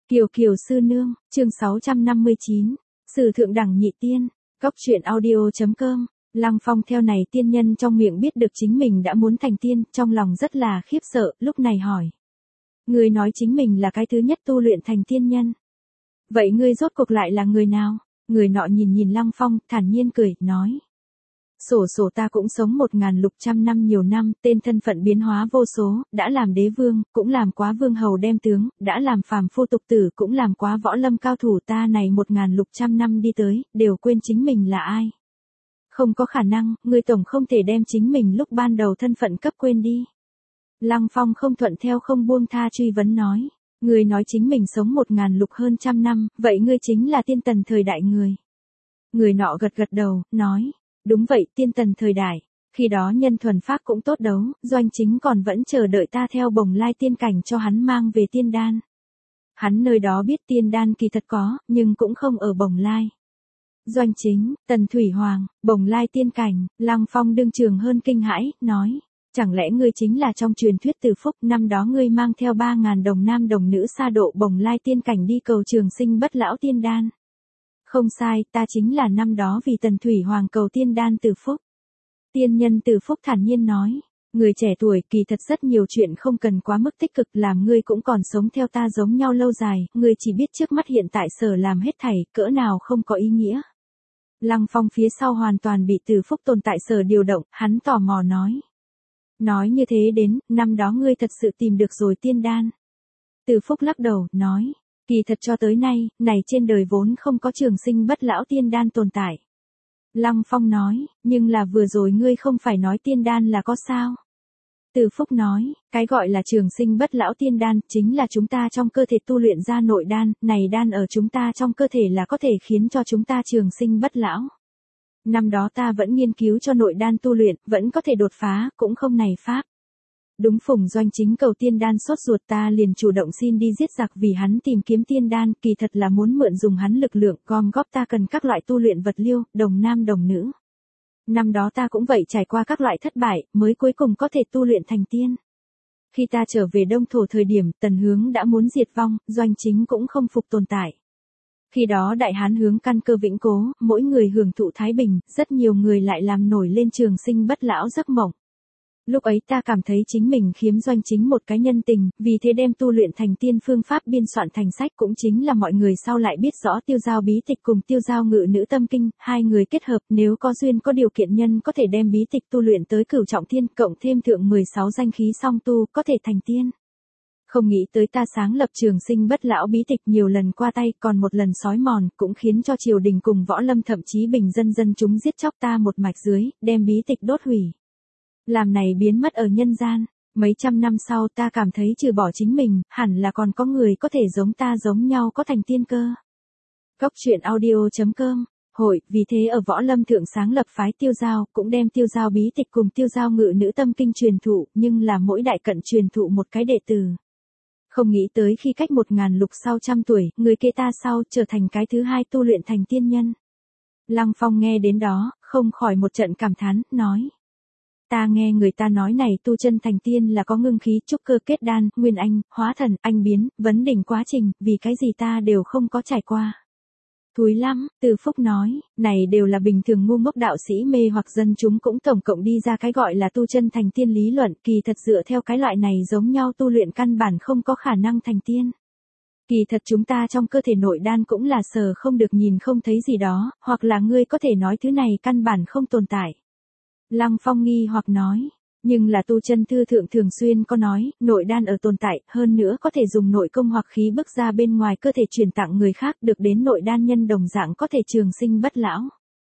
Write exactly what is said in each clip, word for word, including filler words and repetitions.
Kiều Kiều Sư Nương, chương sáu trăm năm mươi chín, Sử Thượng Đẳng Nhị Tiên, Cóc truyện audio chấm com. Lăng Phong theo này tiên nhân trong miệng biết được chính mình đã muốn thành tiên, trong lòng rất là khiếp sợ, lúc này hỏi. Ngươi nói chính mình là cái thứ nhất tu luyện thành tiên nhân. Vậy ngươi rốt cuộc lại là người nào? Người nọ nhìn nhìn Lăng Phong, thản nhiên cười, nói. Sổ sổ ta cũng sống một ngàn lục trăm năm nhiều năm, tên thân phận biến hóa vô số, đã làm đế vương, cũng làm quá vương hầu đem tướng, đã làm phàm phu tục tử, cũng làm quá võ lâm cao thủ, ta này một ngàn lục trăm năm đi tới, đều quên chính mình là ai. Không có khả năng, ngươi tổng không thể đem chính mình lúc ban đầu thân phận cấp quên đi. Lăng Phong không thuận theo không buông tha truy vấn nói. Ngươi nói chính mình sống một ngàn lục hơn trăm năm, vậy ngươi chính là tiên tần thời đại người. Người nọ gật gật đầu, nói. Đúng vậy, tiên tần thời đại, khi đó nhân thuần pháp cũng tốt đấu, Doanh Chính còn vẫn chờ đợi ta theo Bồng Lai tiên cảnh cho hắn mang về tiên đan. Hắn nơi đó biết tiên đan kỳ thật có, nhưng cũng không ở Bồng Lai. Doanh Chính, Tần Thủy Hoàng, Bồng Lai tiên cảnh, Lăng Phong đương trường hơn kinh hãi, nói, chẳng lẽ ngươi chính là trong truyền thuyết Từ Phúc, năm đó ngươi mang theo ba ngàn đồng nam đồng nữ sa độ Bồng Lai tiên cảnh đi cầu trường sinh bất lão tiên đan. Không sai, ta chính là năm đó vì Tần Thủy Hoàng cầu tiên đan Từ Phúc. Tiên nhân Từ Phúc thản nhiên nói, người trẻ tuổi kỳ thật rất nhiều chuyện không cần quá mức tích cực, làm ngươi cũng còn sống theo ta giống nhau lâu dài, ngươi chỉ biết trước mắt hiện tại sở làm hết thảy, cỡ nào không có ý nghĩa. Lăng Phong phía sau hoàn toàn bị Từ Phúc tồn tại sở điều động, hắn tò mò nói. Nói như thế đến, năm đó ngươi thật sự tìm được rồi tiên đan. Từ Phúc lắc đầu, nói. Kỳ thật cho tới nay, này trên đời vốn không có trường sinh bất lão tiên đan tồn tại. Lăng Phong nói, nhưng là vừa rồi ngươi không phải nói tiên đan là có sao? Từ Phúc nói, cái gọi là trường sinh bất lão tiên đan, chính là chúng ta trong cơ thể tu luyện ra nội đan, này đan ở chúng ta trong cơ thể là có thể khiến cho chúng ta trường sinh bất lão. Năm đó ta vẫn nghiên cứu cho nội đan tu luyện, vẫn có thể đột phá, cũng không này pháp. Đúng phùng Doanh Chính cầu tiên đan sốt ruột, ta liền chủ động xin đi giết giặc vì hắn tìm kiếm tiên đan, kỳ thật là muốn mượn dùng hắn lực lượng gom góp ta cần các loại tu luyện vật liêu, đồng nam đồng nữ. Năm đó ta cũng vậy trải qua các loại thất bại, mới cuối cùng có thể tu luyện thành tiên. Khi ta trở về Đông Thổ thời điểm, Tần Hướng đã muốn diệt vong, Doanh Chính cũng không phục tồn tại. Khi đó Đại Hán hướng căn cơ vĩnh cố, mỗi người hưởng thụ thái bình, rất nhiều người lại làm nổi lên trường sinh bất lão giấc mộng. Lúc ấy ta cảm thấy chính mình khiếm Doanh Chính một cái nhân tình, vì thế đem tu luyện thành tiên phương pháp biên soạn thành sách, cũng chính là mọi người sau lại biết rõ Tiêu Giao bí tịch cùng Tiêu Giao ngự nữ tâm kinh, hai người kết hợp, nếu có duyên có điều kiện nhân có thể đem bí tịch tu luyện tới cửu trọng thiên, cộng thêm thượng mười sáu danh khí song tu, có thể thành tiên. Không nghĩ tới ta sáng lập trường sinh bất lão bí tịch nhiều lần qua tay, còn một lần sói mòn, cũng khiến cho triều đình cùng võ lâm thậm chí bình dân dân chúng giết chóc ta một mạch dưới, đem bí tịch đốt hủy. Làm này biến mất ở nhân gian, mấy trăm năm sau ta cảm thấy trừ bỏ chính mình, hẳn là còn có người có thể giống ta giống nhau có thành tiên cơ. Cóc truyện audio chấm com, hội, vì thế ở võ lâm thượng sáng lập phái Tiêu Giao, cũng đem Tiêu Giao bí tịch cùng Tiêu Giao ngự nữ tâm kinh truyền thụ, nhưng là mỗi đại cận truyền thụ một cái đệ tử. Không nghĩ tới khi cách một ngàn lục sau trăm tuổi, người kế ta sau trở thành cái thứ hai tu luyện thành tiên nhân. Lăng Phong nghe đến đó, không khỏi một trận cảm thán, nói. Ta nghe người ta nói này tu chân thành tiên là có ngưng khí, trúc cơ, kết đan, nguyên anh, hóa thần, anh biến, vấn đỉnh quá trình, vì cái gì ta đều không có trải qua. Thúi lắm, Từ Phúc nói, này đều là bình thường ngu ngốc đạo sĩ mê hoặc dân chúng cũng tổng cộng đi ra cái gọi là tu chân thành tiên lý luận, kỳ thật dựa theo cái loại này giống nhau tu luyện căn bản không có khả năng thành tiên. Kỳ thật chúng ta trong cơ thể nội đan cũng là sờ không được nhìn không thấy gì đó, hoặc là ngươi có thể nói thứ này căn bản không tồn tại. Lăng Phong nghi hoặc nói, nhưng là tu chân thư thượng thường xuyên có nói, nội đan ở tồn tại, hơn nữa có thể dùng nội công hoặc khí bức ra bên ngoài cơ thể truyền tặng người khác, được đến nội đan nhân đồng dạng có thể trường sinh bất lão.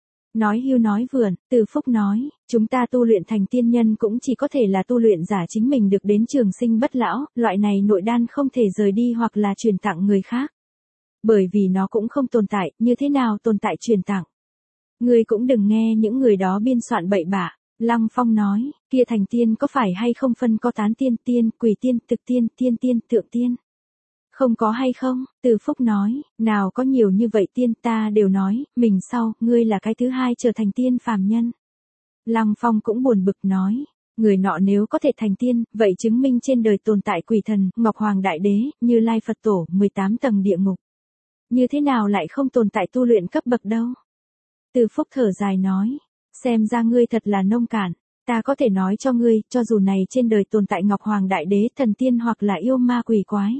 Nói hưu nói vượn, Từ Phúc nói, chúng ta tu luyện thành tiên nhân cũng chỉ có thể là tu luyện giả chính mình được đến trường sinh bất lão, loại này nội đan không thể rời đi hoặc là truyền tặng người khác. Bởi vì nó cũng không tồn tại, như thế nào tồn tại truyền tặng. Ngươi cũng đừng nghe những người đó biên soạn bậy bạ. Lăng Phong nói, kia thành tiên có phải hay không phân có tán tiên, tiên, quỷ tiên, thực tiên, tiên tiên, thượng tiên. Không có hay không, Từ Phúc nói, nào có nhiều như vậy tiên, ta đều nói, mình sau, ngươi là cái thứ hai trở thành tiên phàm nhân. Lăng Phong cũng buồn bực nói, Người nọ nếu có thể thành tiên, vậy chứng minh trên đời tồn tại quỷ thần, Ngọc Hoàng Đại Đế, Như Lai Phật Tổ, mười tám tầng địa ngục. Như thế nào lại không tồn tại tu luyện cấp bậc đâu? Từ Phúc thở dài nói, xem ra ngươi thật là nông cạn, ta có thể nói cho ngươi, cho dù này trên đời tồn tại Ngọc Hoàng Đại Đế, thần tiên hoặc là yêu ma quỷ quái,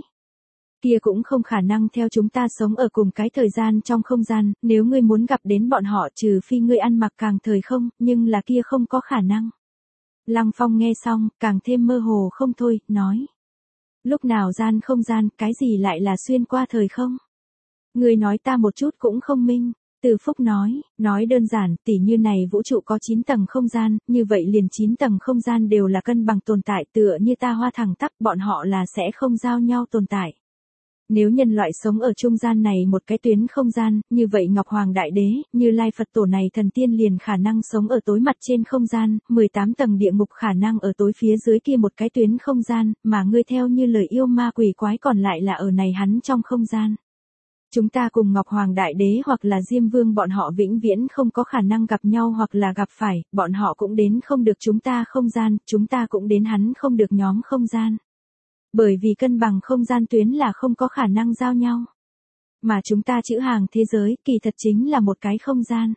kia cũng không khả năng theo chúng ta sống ở cùng cái thời gian trong không gian, nếu ngươi muốn gặp đến bọn họ trừ phi ngươi ăn mặc càng thời không, nhưng là kia không có khả năng. Lăng Phong nghe xong, càng thêm mơ hồ không thôi, nói. Lúc nào gian không gian, cái gì lại là xuyên qua thời không? Ngươi nói ta một chút cũng không minh. Từ Phúc nói, nói đơn giản, tỉ như này vũ trụ có chín tầng không gian, như vậy liền chín tầng không gian đều là cân bằng tồn tại, tựa như ta hoa thẳng tắp, bọn họ là sẽ không giao nhau tồn tại. Nếu nhân loại sống ở trung gian này một cái tuyến không gian, như vậy Ngọc Hoàng Đại Đế, Như Lai Phật Tổ này thần tiên liền khả năng sống ở tối mặt trên không gian, mười tám tầng địa ngục khả năng ở tối phía dưới kia một cái tuyến không gian, mà ngươi theo như lời yêu ma quỷ quái còn lại là ở này hắn trong không gian. Chúng ta cùng Ngọc Hoàng Đại Đế hoặc là Diêm Vương bọn họ vĩnh viễn không có khả năng gặp nhau hoặc là gặp phải, bọn họ cũng đến không được chúng ta không gian, chúng ta cũng đến hắn không được nhóm không gian. Bởi vì cân bằng không gian tuyến là không có khả năng giao nhau. Mà chúng ta chữ hàng thế giới kỳ thật chính là một cái không gian.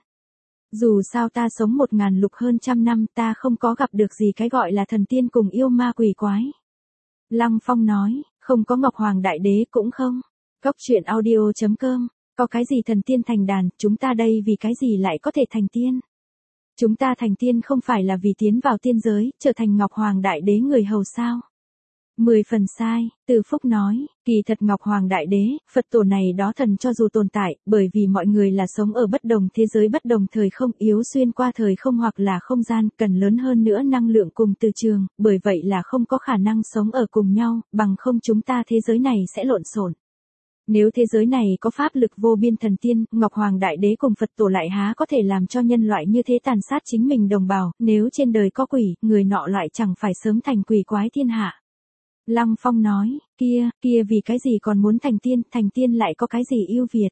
Dù sao ta sống một ngàn lục hơn trăm năm ta không có gặp được gì cái gọi là thần tiên cùng yêu ma quỷ quái. Lăng Phong nói, không có Ngọc Hoàng Đại Đế cũng không. Cóc truyện audio chấm com, có cái gì thần tiên thành đàn, chúng ta đây vì cái gì lại có thể thành tiên? Chúng ta thành tiên không phải là vì tiến vào tiên giới, trở thành Ngọc Hoàng Đại Đế người hầu sao? Mười phần sai, Từ Phúc nói, kỳ thật Ngọc Hoàng Đại Đế, Phật Tổ này đó thần cho dù tồn tại, bởi vì mọi người là sống ở bất đồng thế giới bất đồng thời không yếu xuyên qua thời không hoặc là không gian, cần lớn hơn nữa năng lượng cùng từ trường, bởi vậy là không có khả năng sống ở cùng nhau, bằng không chúng ta thế giới này sẽ lộn xộn. Nếu thế giới này có pháp lực vô biên thần tiên, Ngọc Hoàng Đại Đế cùng Phật Tổ lại há có thể làm cho nhân loại như thế tàn sát chính mình đồng bào, nếu trên đời có quỷ, người nọ loại chẳng phải sớm thành quỷ quái thiên hạ. Lăng Phong nói, kia, kia vì cái gì còn muốn thành tiên, thành tiên lại có cái gì ưu việt.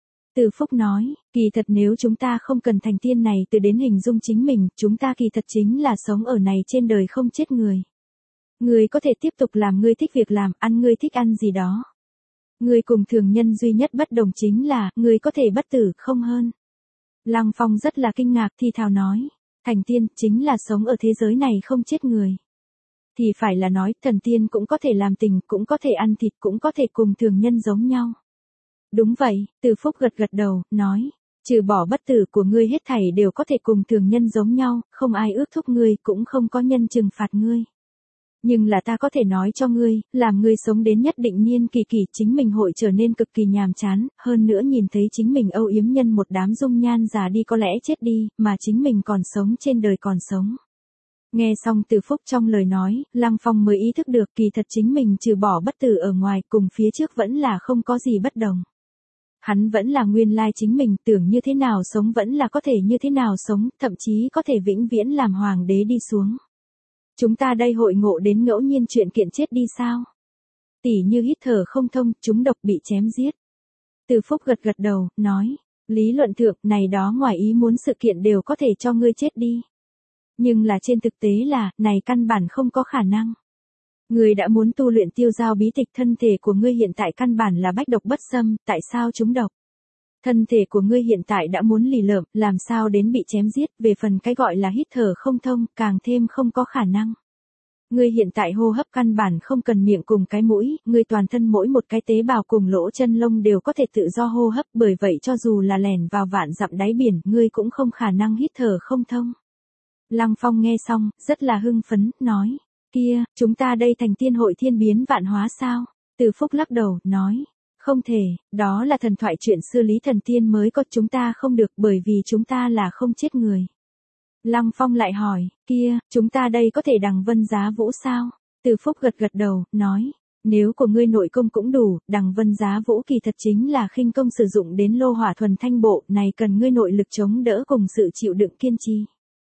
Từ Phúc nói, kỳ thật nếu chúng ta không cần thành tiên này từ đến hình dung chính mình, chúng ta kỳ thật chính là sống ở này trên đời không chết người. Người có thể tiếp tục làm ngươi thích việc làm, ăn ngươi thích ăn gì đó. Người cùng thường nhân duy nhất bất đồng chính là, người có thể bất tử, không hơn. Lăng Phong rất là kinh ngạc thì thào nói, thành tiên chính là sống ở thế giới này không chết người. Thì phải là nói, thần tiên cũng có thể làm tình, cũng có thể ăn thịt, cũng có thể cùng thường nhân giống nhau. Đúng vậy, Từ Phúc gật gật đầu, nói, trừ bỏ bất tử của ngươi hết thảy đều có thể cùng thường nhân giống nhau, không ai ước thúc ngươi, cũng không có nhân trừng phạt ngươi. Nhưng là ta có thể nói cho ngươi, làm ngươi sống đến nhất định niên kỳ kỳ chính mình hội trở nên cực kỳ nhàm chán, hơn nữa nhìn thấy chính mình âu yếm nhân một đám dung nhan già đi có lẽ chết đi, mà chính mình còn sống trên đời còn sống. Nghe xong Từ Phúc trong lời nói, Lăng Phong mới ý thức được kỳ thật chính mình trừ bỏ bất tử ở ngoài cùng phía trước vẫn là không có gì bất đồng. Hắn vẫn là nguyên lai chính mình, tưởng như thế nào sống vẫn là có thể như thế nào sống, thậm chí có thể vĩnh viễn làm hoàng đế đi xuống. Chúng ta đây hội ngộ đến ngẫu nhiên chuyện kiện chết đi sao? Tỉ như hít thở không thông, chúng độc bị chém giết. Từ Phúc gật gật đầu, nói, lý luận thượng, này đó ngoài ý muốn sự kiện đều có thể cho ngươi chết đi. Nhưng là trên thực tế là, này căn bản không có khả năng. Ngươi đã muốn tu luyện tiêu giao bí tịch, thân thể của ngươi hiện tại căn bản là bách độc bất xâm, tại sao chúng độc? Thân thể của ngươi hiện tại đã muốn lì lợm, làm sao đến bị chém giết, về phần cái gọi là hít thở không thông, càng thêm không có khả năng. Ngươi hiện tại hô hấp căn bản không cần miệng cùng cái mũi, ngươi toàn thân mỗi một cái tế bào cùng lỗ chân lông đều có thể tự do hô hấp, bởi vậy cho dù là lẻn vào vạn dặm đáy biển, ngươi cũng không khả năng hít thở không thông. Lăng Phong nghe xong, rất là hưng phấn, nói, kia, chúng ta đây thành tiên hội thiên biến vạn hóa sao? Từ Phúc lắc đầu, nói, không thể, đó là thần thoại chuyện xưa Lý Thần Tiên mới có, chúng ta không được bởi vì chúng ta là không chết người. Lăng Phong lại hỏi, kia, chúng ta đây có thể đằng vân giá vũ sao? Từ Phúc gật gật đầu, nói, nếu của ngươi nội công cũng đủ, đằng vân giá vũ kỳ thật chính là khinh công sử dụng đến lô hỏa thuần thanh bộ, này cần ngươi nội lực chống đỡ cùng sự chịu đựng kiên trì.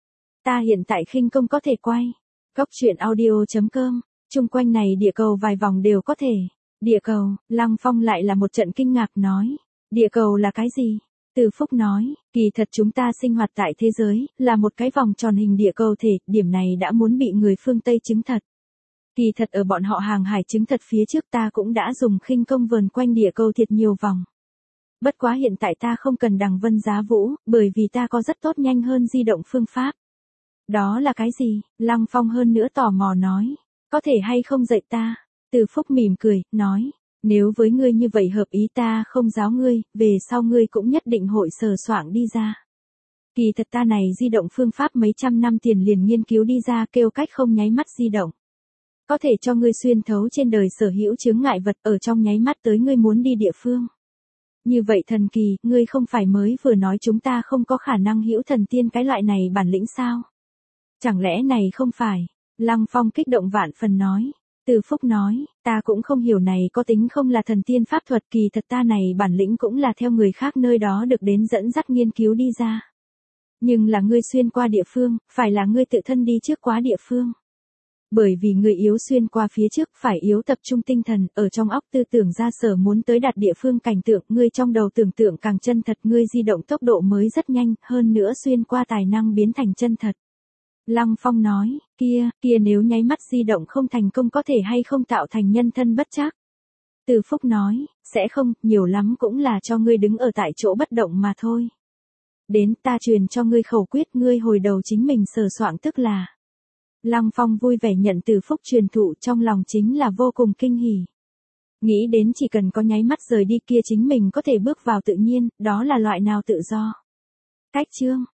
Ta hiện tại khinh công có thể quay. Cóc truyện audio chấm com, chung quanh này địa cầu vài vòng đều có thể. Địa cầu, Lăng Phong lại là một trận kinh ngạc nói. Địa cầu là cái gì? Từ Phúc nói, kỳ thật chúng ta sinh hoạt tại thế giới, là một cái vòng tròn hình địa cầu thể, điểm này đã muốn bị người phương Tây chứng thật. Kỳ thật ở bọn họ hàng hải chứng thật phía trước ta cũng đã dùng khinh công vờn quanh địa cầu thiệt nhiều vòng. Bất quá hiện tại ta không cần đằng vân giá vũ, bởi vì ta có rất tốt nhanh hơn di động phương pháp. Đó là cái gì? Lăng Phong hơn nữa tò mò nói. Có thể hay không dạy ta? Từ Phúc mỉm cười, nói. Nếu với ngươi như vậy hợp ý ta không giáo ngươi, về sau ngươi cũng nhất định hội sờ soạng đi ra. Kỳ thật ta này di động phương pháp mấy trăm năm tiền liền nghiên cứu đi ra kêu cách không nháy mắt di động. Có thể cho ngươi xuyên thấu trên đời sở hữu chướng ngại vật ở trong nháy mắt tới ngươi muốn đi địa phương. Như vậy thần kỳ, ngươi không phải mới vừa nói chúng ta không có khả năng hữu thần tiên cái loại này bản lĩnh sao? Chẳng lẽ này không phải? Lăng Phong kích động vạn phần nói. Từ Phúc nói, ta cũng không hiểu này có tính không là thần tiên pháp thuật, kỳ thật ta này bản lĩnh cũng là theo người khác nơi đó được đến dẫn dắt nghiên cứu đi ra. Nhưng là ngươi xuyên qua địa phương, phải là ngươi tự thân đi trước quá địa phương. Bởi vì người yếu xuyên qua phía trước phải yếu tập trung tinh thần, ở trong óc tư tưởng ra sở muốn tới đạt địa phương cảnh tượng, ngươi trong đầu tưởng tượng càng chân thật, ngươi di động tốc độ mới rất nhanh, hơn nữa xuyên qua tài năng biến thành chân thật. Lăng Phong nói, kia, kia nếu nháy mắt di động không thành công có thể hay không tạo thành nhân thân bất trắc. Từ Phúc nói, sẽ không, nhiều lắm cũng là cho ngươi đứng ở tại chỗ bất động mà thôi. Đến ta truyền cho ngươi khẩu quyết, ngươi hồi đầu chính mình sờ soạng tức là. Lăng Phong vui vẻ nhận Từ Phúc truyền thụ, trong lòng chính là vô cùng kinh hỉ. Nghĩ đến chỉ cần có nháy mắt rời đi kia chính mình có thể bước vào tự nhiên, đó là loại nào tự do. Cách chương